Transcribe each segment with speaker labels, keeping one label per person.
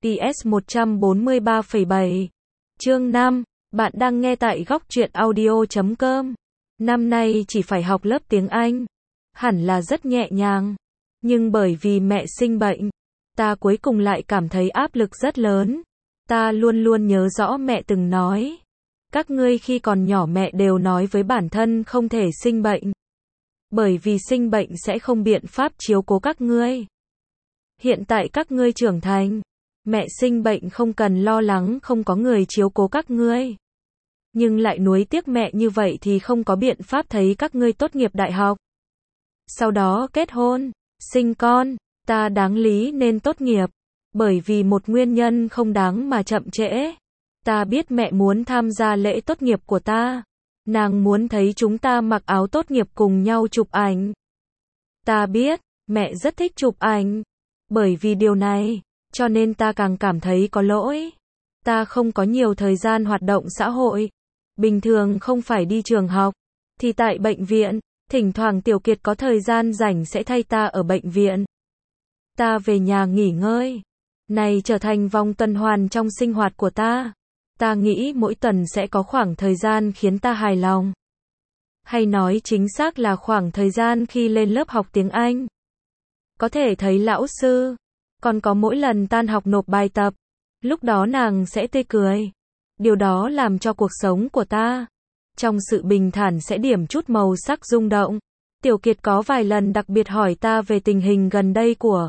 Speaker 1: TS 143,7. Chương 5. Bạn đang nghe tại góc truyện audio.com. Năm nay chỉ phải học lớp tiếng Anh. Hẳn là rất nhẹ nhàng. Nhưng bởi vì mẹ sinh bệnh, ta cuối cùng lại cảm thấy áp lực rất lớn. Ta luôn luôn nhớ rõ mẹ từng nói. Các ngươi khi còn nhỏ mẹ đều nói với bản thân không thể sinh bệnh. Bởi vì sinh bệnh sẽ không biện pháp chiếu cố các ngươi. Hiện tại các ngươi trưởng thành. Mẹ sinh bệnh không cần lo lắng không có người chiếu cố các ngươi. Nhưng lại nuối tiếc mẹ như vậy thì không có biện pháp thấy các ngươi tốt nghiệp đại học. Sau đó kết hôn, sinh con, ta đáng lý nên tốt nghiệp. Bởi vì một nguyên nhân không đáng mà chậm trễ. Ta biết mẹ muốn tham gia lễ tốt nghiệp của ta. Nàng muốn thấy chúng ta mặc áo tốt nghiệp cùng nhau chụp ảnh. Ta biết, mẹ rất thích chụp ảnh. Bởi vì điều này, cho nên ta càng cảm thấy có lỗi. Ta không có nhiều thời gian hoạt động xã hội. Bình thường không phải đi trường học, thì tại bệnh viện, thỉnh thoảng Tiểu Kiệt có thời gian rảnh sẽ thay ta ở bệnh viện. Ta về nhà nghỉ ngơi. Này trở thành vòng tuần hoàn trong sinh hoạt của ta. Ta nghĩ mỗi tuần sẽ có khoảng thời gian khiến ta hài lòng. Hay nói chính xác là khoảng thời gian khi lên lớp học tiếng Anh. Có thể thấy lão sư. Còn có mỗi lần tan học nộp bài tập. Lúc đó nàng sẽ tươi cười. Điều đó làm cho cuộc sống của ta trong sự bình thản sẽ điểm chút màu sắc rung động. Tiểu Kiệt có vài lần đặc biệt hỏi ta về tình hình gần đây của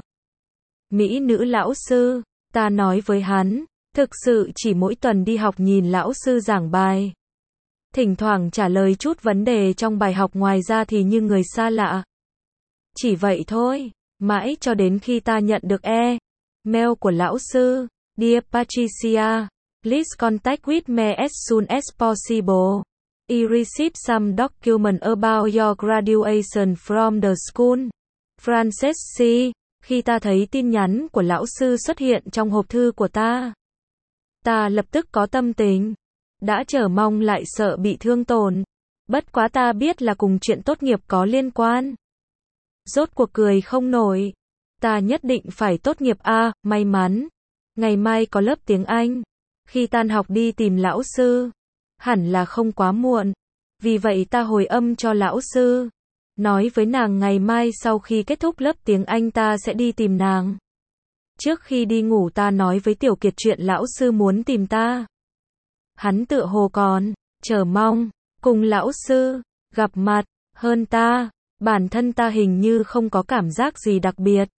Speaker 1: mỹ nữ lão sư. Ta nói với hắn, thực sự chỉ mỗi tuần đi học nhìn lão sư giảng bài. Thỉnh thoảng trả lời chút vấn đề trong bài học, ngoài ra thì như người xa lạ. Chỉ vậy thôi, mãi cho đến khi ta nhận được email của lão sư. Dear Patricia, please contact with me as soon as possible. I received some document about your graduation from the school. Frances C. Khi ta thấy tin nhắn của lão sư xuất hiện trong hộp thư của ta lập tức có tâm tình đã chờ mong lại sợ bị thương tổn. Bất quá ta biết là cùng chuyện tốt nghiệp có liên quan. Rốt cuộc cười không nổi. Ta nhất định phải tốt nghiệp a, may mắn. Ngày mai có lớp tiếng Anh. Khi tan học đi tìm lão sư. Hẳn là không quá muộn. Vì vậy ta hồi âm cho lão sư. Nói với nàng ngày mai sau khi kết thúc lớp tiếng Anh ta sẽ đi tìm nàng. Trước khi đi ngủ ta nói với Tiểu Kiệt chuyện lão sư muốn tìm ta. Hắn tựa hồ còn chờ mong cùng lão sư gặp mặt hơn ta. Bản thân ta hình như không có cảm giác gì đặc biệt.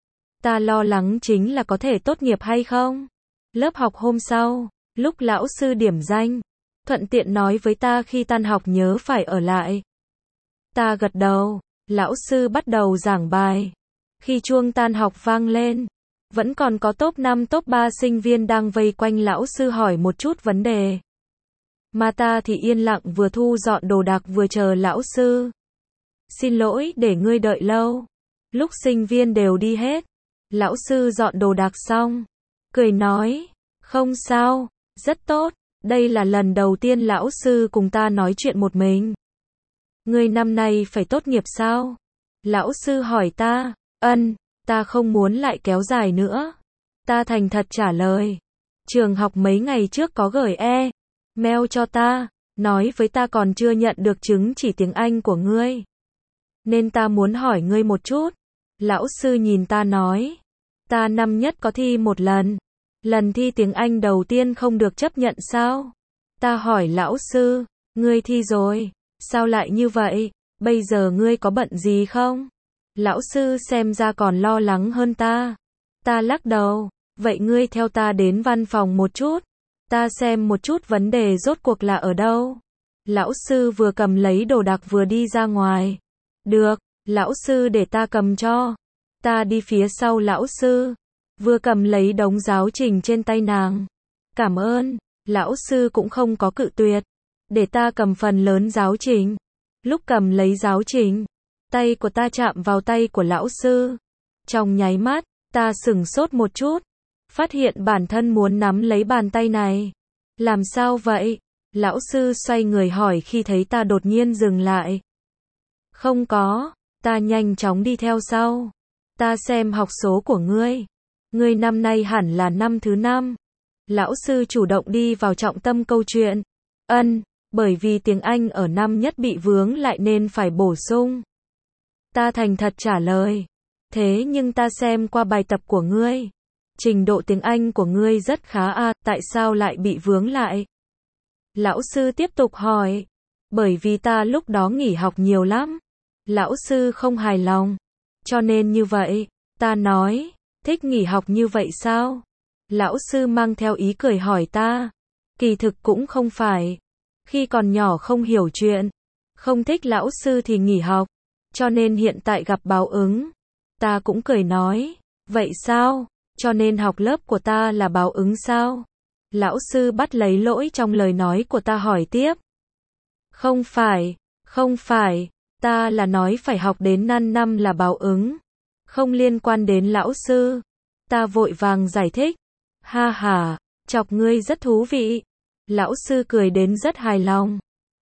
Speaker 1: Ta lo lắng chính là có thể tốt nghiệp hay không. Lớp học hôm sau, lúc lão sư điểm danh, thuận tiện nói với ta khi tan học nhớ phải ở lại. Ta gật đầu, lão sư bắt đầu giảng bài. Khi chuông tan học vang lên, vẫn còn có top 5 top 3 sinh viên đang vây quanh lão sư hỏi một chút vấn đề. Mà ta thì yên lặng vừa thu dọn đồ đạc vừa chờ lão sư. Xin lỗi để ngươi đợi lâu. Lúc sinh viên đều đi hết, lão sư dọn đồ đạc xong, cười nói, không sao, rất tốt. Đây là lần đầu tiên lão sư cùng ta nói chuyện một mình. Ngươi năm nay phải tốt nghiệp sao? Lão sư hỏi ta. Ta không muốn lại kéo dài nữa. Ta thành thật trả lời. Trường học mấy ngày trước có gửi email cho ta, nói với ta còn chưa nhận được chứng chỉ tiếng Anh của ngươi. Nên ta muốn hỏi ngươi một chút. Lão sư nhìn ta nói. Ta năm nhất có thi một lần. Lần thi tiếng Anh đầu tiên không được chấp nhận sao? Ta hỏi lão sư, ngươi thi rồi, sao lại như vậy? Bây giờ ngươi có bận gì không? Lão sư xem ra còn lo lắng hơn ta. Ta lắc đầu, vậy ngươi theo ta đến văn phòng một chút. Ta xem một chút vấn đề rốt cuộc là ở đâu. Lão sư vừa cầm lấy đồ đạc vừa đi ra ngoài. Được, lão sư để ta cầm cho. Ta đi phía sau lão sư, vừa cầm lấy đống giáo trình trên tay nàng. Cảm ơn, lão sư cũng không có cự tuyệt. Để ta cầm phần lớn giáo trình. Lúc cầm lấy giáo trình, tay của ta chạm vào tay của lão sư. Trong nháy mắt, ta sửng sốt một chút. Phát hiện bản thân muốn nắm lấy bàn tay này. Làm sao vậy? Lão sư xoay người hỏi khi thấy ta đột nhiên dừng lại. Không có, ta nhanh chóng đi theo sau. Ta xem học số của ngươi. Ngươi năm nay hẳn là năm thứ 5. Lão sư chủ động đi vào trọng tâm câu chuyện. Bởi vì tiếng Anh ở năm nhất bị vướng lại nên phải bổ sung. Ta thành thật trả lời. Thế nhưng ta xem qua bài tập của ngươi. Trình độ tiếng Anh của ngươi rất khá à, tại sao lại bị vướng lại? Lão sư tiếp tục hỏi. Bởi vì ta lúc đó nghỉ học nhiều lắm. Lão sư không hài lòng. Cho nên như vậy, ta nói, thích nghỉ học như vậy sao? Lão sư mang theo ý cười hỏi ta. Kỳ thực cũng không phải. Khi còn nhỏ không hiểu chuyện, không thích lão sư thì nghỉ học. Cho nên hiện tại gặp báo ứng. Ta cũng cười nói, vậy sao? Cho nên học lớp của ta là báo ứng sao? Lão sư bắt lấy lỗi trong lời nói của ta hỏi tiếp. Không phải, ta là nói phải học đến 5 năm là báo ứng. Không liên quan đến lão sư. Ta vội vàng giải thích. Ha ha, chọc ngươi rất thú vị. Lão sư cười đến rất hài lòng.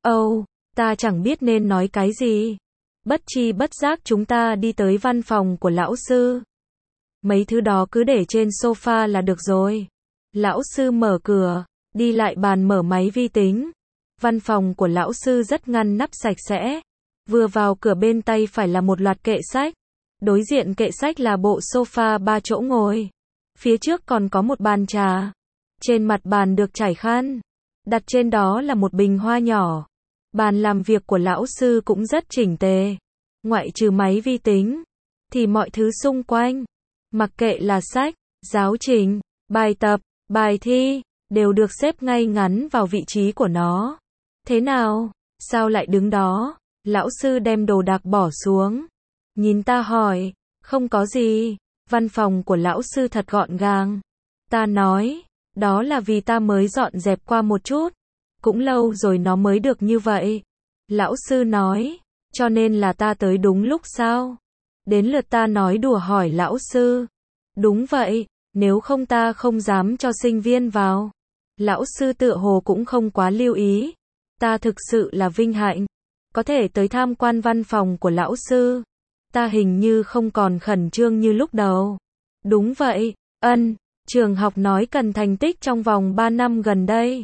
Speaker 1: Ta chẳng biết nên nói cái gì. Bất tri bất giác chúng ta đi tới văn phòng của lão sư. Mấy thứ đó cứ để trên sofa là được rồi. Lão sư mở cửa, đi lại bàn mở máy vi tính. Văn phòng của lão sư rất ngăn nắp sạch sẽ. Vừa vào cửa bên tay phải là một loạt kệ sách. Đối diện kệ sách là bộ sofa 3 chỗ ngồi. Phía trước còn có một bàn trà. Trên mặt bàn được trải khăn. Đặt trên đó là một bình hoa nhỏ. Bàn làm việc của lão sư cũng rất chỉnh tề. Ngoại trừ máy vi tính, thì mọi thứ xung quanh, mặc kệ là sách, giáo trình, bài tập, bài thi, đều được xếp ngay ngắn vào vị trí của nó. Thế nào? Sao lại đứng đó? Lão sư đem đồ đạc bỏ xuống. Nhìn ta hỏi, không có gì, văn phòng của lão sư thật gọn gàng. Ta nói, đó là vì ta mới dọn dẹp qua một chút. Cũng lâu rồi nó mới được như vậy. Lão sư nói, cho nên là ta tới đúng lúc sao? Đến lượt ta nói đùa hỏi lão sư. Đúng vậy, nếu không ta không dám cho sinh viên vào. Lão sư tựa hồ cũng không quá lưu ý. Ta thực sự là vinh hạnh. Có thể tới tham quan văn phòng của lão sư. Ta hình như không còn khẩn trương như lúc đầu. Đúng vậy, trường học nói cần thành tích trong vòng 3 năm gần đây.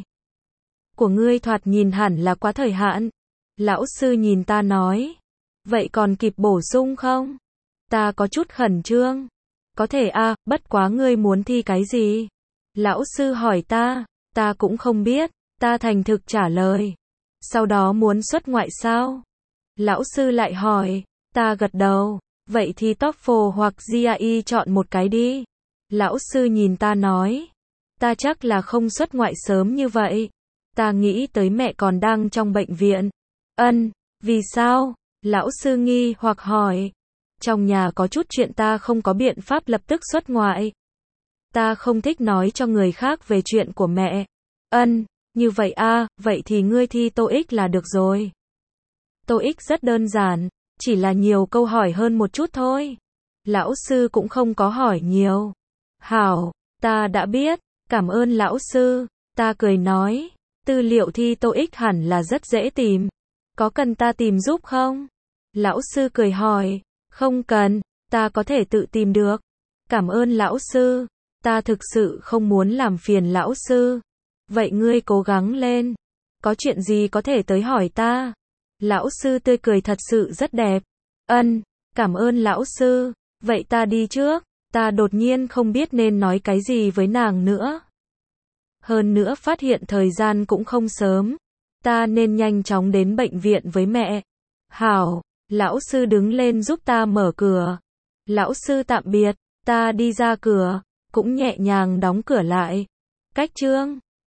Speaker 1: Của ngươi thoạt nhìn hẳn là quá thời hạn. Lão sư nhìn ta nói. Vậy còn kịp bổ sung không? Ta có chút khẩn trương. Có thể à, bất quá ngươi muốn thi cái gì? Lão sư hỏi ta. Ta cũng không biết. Ta thành thực trả lời. Sau đó muốn xuất ngoại sao? Lão sư lại hỏi. Ta gật đầu. Vậy thì TOEFL hoặc GRE chọn một cái đi. Lão sư nhìn ta nói. Ta chắc là không xuất ngoại sớm như vậy. Ta nghĩ tới mẹ còn đang trong bệnh viện. Vì sao? Lão sư nghi hoặc hỏi. Trong nhà có chút chuyện ta không có biện pháp lập tức xuất ngoại. Ta không thích nói cho người khác về chuyện của mẹ. Như vậy à, vậy thì ngươi thi TOEIC là được rồi. TOEIC rất đơn giản, chỉ là nhiều câu hỏi hơn một chút thôi. Lão sư cũng không có hỏi nhiều. Hảo, ta đã biết, cảm ơn lão sư. Ta cười nói, tư liệu thi TOEIC hẳn là rất dễ tìm. Có cần ta tìm giúp không? Lão sư cười hỏi, không cần, ta có thể tự tìm được. Cảm ơn lão sư, ta thực sự không muốn làm phiền lão sư. Vậy ngươi cố gắng lên. Có chuyện gì có thể tới hỏi ta. Lão sư tươi cười thật sự rất đẹp. Cảm ơn lão sư. Vậy ta đi trước. Ta đột nhiên không biết nên nói cái gì với nàng nữa. Hơn nữa phát hiện thời gian cũng không sớm. Ta nên nhanh chóng đến bệnh viện với mẹ. Hảo, lão sư đứng lên giúp ta mở cửa. Lão sư tạm biệt, ta đi ra cửa, cũng nhẹ nhàng đóng cửa lại. Cách chương